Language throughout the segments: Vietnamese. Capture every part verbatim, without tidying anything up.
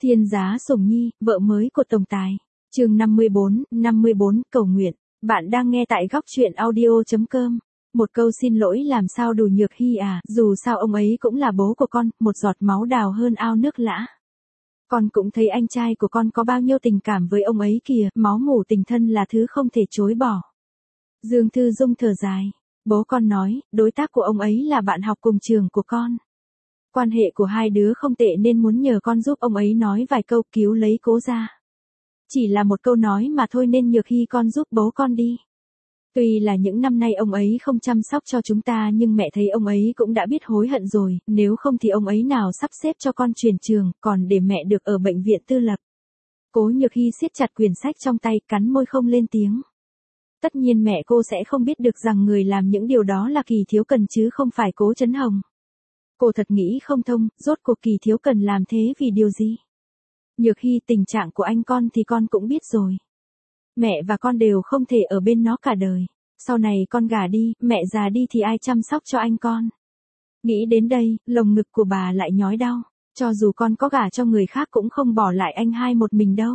Thiên giá sủng nhi, vợ mới của tổng tài. Chương năm mươi bốn, năm mươi bốn, cầu nguyện. Bạn đang nghe tại góc truyện audio chấm com. Một câu xin lỗi làm sao đủ Nhược Hy à, dù sao ông ấy cũng là bố của con, một giọt máu đào hơn ao nước lã. Con cũng thấy anh trai của con có bao nhiêu tình cảm với ông ấy kìa, máu mủ tình thân là thứ không thể chối bỏ. Dương Thư Dung thở dài. Bố con nói, đối tác của ông ấy là bạn học cùng trường của con. Quan hệ của hai đứa không tệ nên muốn nhờ con giúp ông ấy nói vài câu cứu lấy Cố gia. Chỉ là một câu nói mà thôi nên Nhược Hy con giúp bố con đi. Tuy là những năm nay ông ấy không chăm sóc cho chúng ta nhưng mẹ thấy ông ấy cũng đã biết hối hận rồi, nếu không thì ông ấy nào sắp xếp cho con chuyển trường, còn để mẹ được ở bệnh viện tư lập. Cố Nhược Hy siết chặt quyển sách trong tay, cắn môi không lên tiếng. Tất nhiên mẹ cô sẽ không biết được rằng người làm những điều đó là Kỳ Thiếu Cần chứ không phải Cố Chấn Hồng. Cô thật nghĩ không thông, rốt cuộc Kỳ Thiếu Cần làm thế vì điều gì? Nhược Hy, tình trạng của anh con thì con cũng biết rồi. Mẹ và con đều không thể ở bên nó cả đời. Sau này con gả đi, mẹ già đi thì ai chăm sóc cho anh con? Nghĩ đến đây, lồng ngực của bà lại nhói đau. Cho dù con có gả cho người khác cũng không bỏ lại anh hai một mình đâu.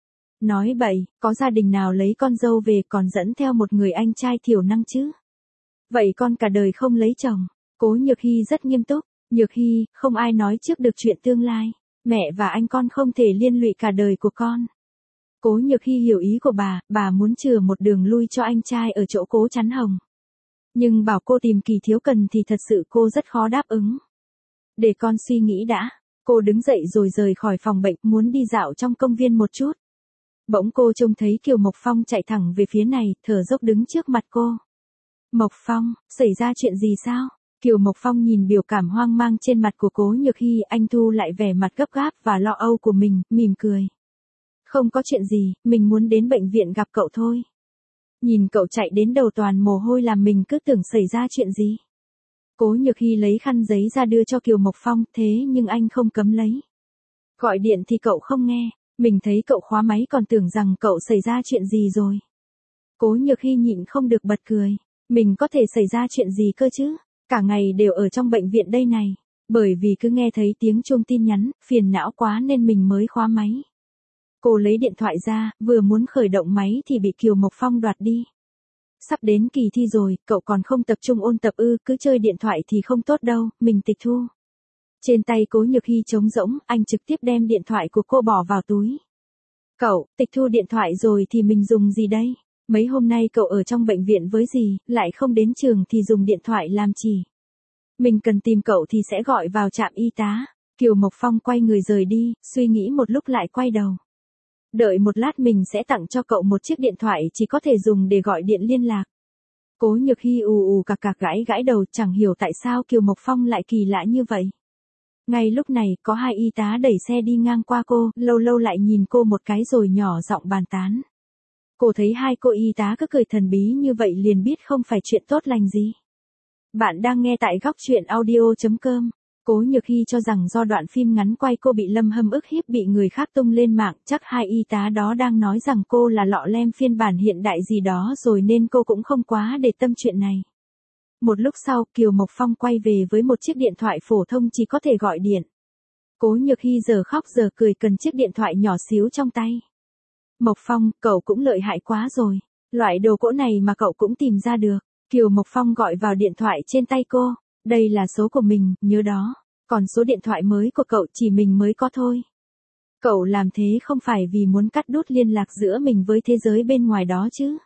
Nói bậy, có gia đình nào lấy con dâu về còn dẫn theo một người anh trai thiểu năng chứ? Vậy con cả đời không lấy chồng. Cố Nhược Hy rất nghiêm túc. Nhược Hy, không ai nói trước được chuyện tương lai. Mẹ và anh con không thể liên lụy cả đời của con. Cố Nhược Hy hiểu ý của bà, bà muốn chừa một đường lui cho anh trai ở chỗ Cố Chấn Hồng. Nhưng bảo cô tìm Kỳ Thiếu Cần thì thật sự cô rất khó đáp ứng. Để con suy nghĩ đã. Cô đứng dậy rồi rời khỏi phòng bệnh, muốn đi dạo trong công viên một chút. Bỗng cô trông thấy Kiều Mộc Phong chạy thẳng về phía này, thở dốc đứng trước mặt cô. Mộc Phong, xảy ra chuyện gì sao? Kiều Mộc Phong nhìn biểu cảm hoang mang trên mặt của Cố Nhược Hy, anh thu lại vẻ mặt gấp gáp và lo âu của mình, mỉm cười. Không có chuyện gì, mình muốn đến bệnh viện gặp cậu thôi. Nhìn cậu chạy đến đầu toàn mồ hôi làm mình cứ tưởng xảy ra chuyện gì. Cố Nhược Hy lấy khăn giấy ra đưa cho Kiều Mộc Phong, thế nhưng anh không cấm lấy. Gọi điện thì cậu không nghe, mình thấy cậu khóa máy còn tưởng rằng cậu xảy ra chuyện gì rồi. Cố Nhược Hy nhịn không được bật cười, mình có thể xảy ra chuyện gì cơ chứ? Cả ngày đều ở trong bệnh viện đây này, bởi vì cứ nghe thấy tiếng chuông tin nhắn, phiền não quá nên mình mới khóa máy. Cô lấy điện thoại ra, vừa muốn khởi động máy thì bị Kiều Mộc Phong đoạt đi. Sắp đến kỳ thi rồi, cậu còn không tập trung ôn tập ư, cứ chơi điện thoại thì không tốt đâu, mình tịch thu. Trên tay Cố Nhược Hy trống rỗng, anh trực tiếp đem điện thoại của cô bỏ vào túi. Cậu, tịch thu điện thoại rồi thì mình dùng gì đây? Mấy hôm nay cậu ở trong bệnh viện với gì, lại không đến trường thì dùng điện thoại làm chỉ. Mình cần tìm cậu thì sẽ gọi vào trạm y tá. Kiều Mộc Phong quay người rời đi, suy nghĩ một lúc lại quay đầu. Đợi một lát mình sẽ tặng cho cậu một chiếc điện thoại chỉ có thể dùng để gọi điện liên lạc. Cố Nhược Hy ù ù cạc cạc gãi gãi đầu, chẳng hiểu tại sao Kiều Mộc Phong lại kỳ lạ như vậy. Ngay lúc này, có hai y tá đẩy xe đi ngang qua cô, lâu lâu lại nhìn cô một cái rồi nhỏ giọng bàn tán. Cô thấy hai cô y tá cứ cười thần bí như vậy liền biết không phải chuyện tốt lành gì. Bạn đang nghe tại góc truyện audio chấm com. Cố Nhược Hy cho rằng do đoạn phim ngắn quay cô bị Lâm Hâm ức hiếp bị người khác tung lên mạng, chắc hai y tá đó đang nói rằng cô là lọ lem phiên bản hiện đại gì đó rồi nên cô cũng không quá để tâm chuyện này. Một lúc sau, Kiều Mộc Phong quay về với một chiếc điện thoại phổ thông chỉ có thể gọi điện. Cố Nhược Hy giờ khóc giờ cười cần chiếc điện thoại nhỏ xíu trong tay. Mộc Phong, cậu cũng lợi hại quá rồi. Loại đồ cỗ này mà cậu cũng tìm ra được. Kiều Mộc Phong gọi vào điện thoại trên tay cô. Đây là số của mình, nhớ đó. Còn số điện thoại mới của cậu chỉ mình mới có thôi. Cậu làm thế không phải vì muốn cắt đứt liên lạc giữa mình với thế giới bên ngoài đó chứ.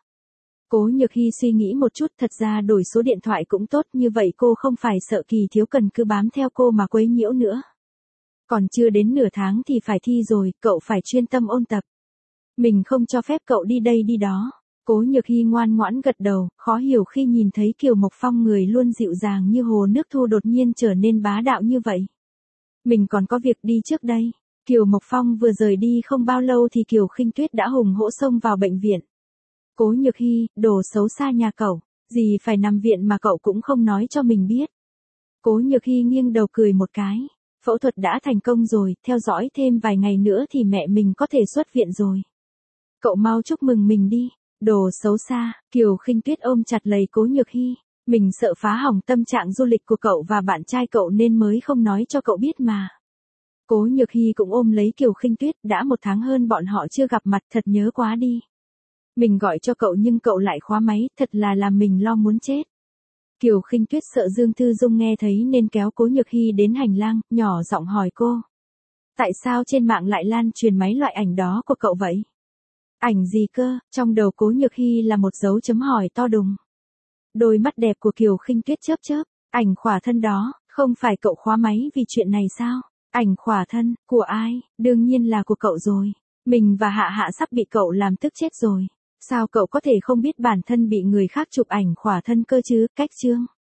Cố Nhược Hy suy nghĩ một chút, thật ra đổi số điện thoại cũng tốt, như vậy cô không phải sợ Kỳ Thiếu Cần cứ bám theo cô mà quấy nhiễu nữa. Còn chưa đến nửa tháng thì phải thi rồi, cậu phải chuyên tâm ôn tập. Mình không cho phép cậu đi đây đi đó. Cố Nhược Hy ngoan ngoãn gật đầu, khó hiểu khi nhìn thấy Kiều Mộc Phong người luôn dịu dàng như hồ nước thu đột nhiên trở nên bá đạo như vậy. Mình còn có việc đi trước đây. Kiều Mộc Phong vừa rời đi không bao lâu thì Kiều Khinh Tuyết đã hùng hổ xông vào bệnh viện. Cố Nhược Hy, đồ xấu xa nhà cậu, gì phải nằm viện mà cậu cũng không nói cho mình biết. Cố Nhược Hy nghiêng đầu cười một cái. Phẫu thuật đã thành công rồi, theo dõi thêm vài ngày nữa thì mẹ mình có thể xuất viện rồi. Cậu mau chúc mừng mình đi. Đồ xấu xa, Kiều Khinh Tuyết ôm chặt lấy Cố Nhược Hy. Mình sợ phá hỏng tâm trạng du lịch của cậu và bạn trai cậu nên mới không nói cho cậu biết mà. Cố Nhược Hy cũng ôm lấy Kiều Khinh Tuyết, đã một tháng hơn bọn họ chưa gặp mặt, thật nhớ quá đi. Mình gọi cho cậu nhưng cậu lại khóa máy, thật là làm mình lo muốn chết. Kiều Khinh Tuyết sợ Dương Thư Dung nghe thấy nên kéo Cố Nhược Hy đến hành lang, nhỏ giọng hỏi cô. Tại sao trên mạng lại lan truyền mấy loại ảnh đó của cậu vậy? Ảnh gì cơ? Trong đầu Cố Nhược Hy là một dấu chấm hỏi to đùng. Đôi mắt đẹp của Kiều Khinh Tuyết chớp chớp, ảnh khỏa thân đó, không phải cậu khóa máy vì chuyện này sao? Ảnh khỏa thân, của ai? Đương nhiên là của cậu rồi. Mình và Hạ Hạ sắp bị cậu làm tức chết rồi. Sao cậu có thể không biết bản thân bị người khác chụp ảnh khỏa thân cơ chứ? Cách chương.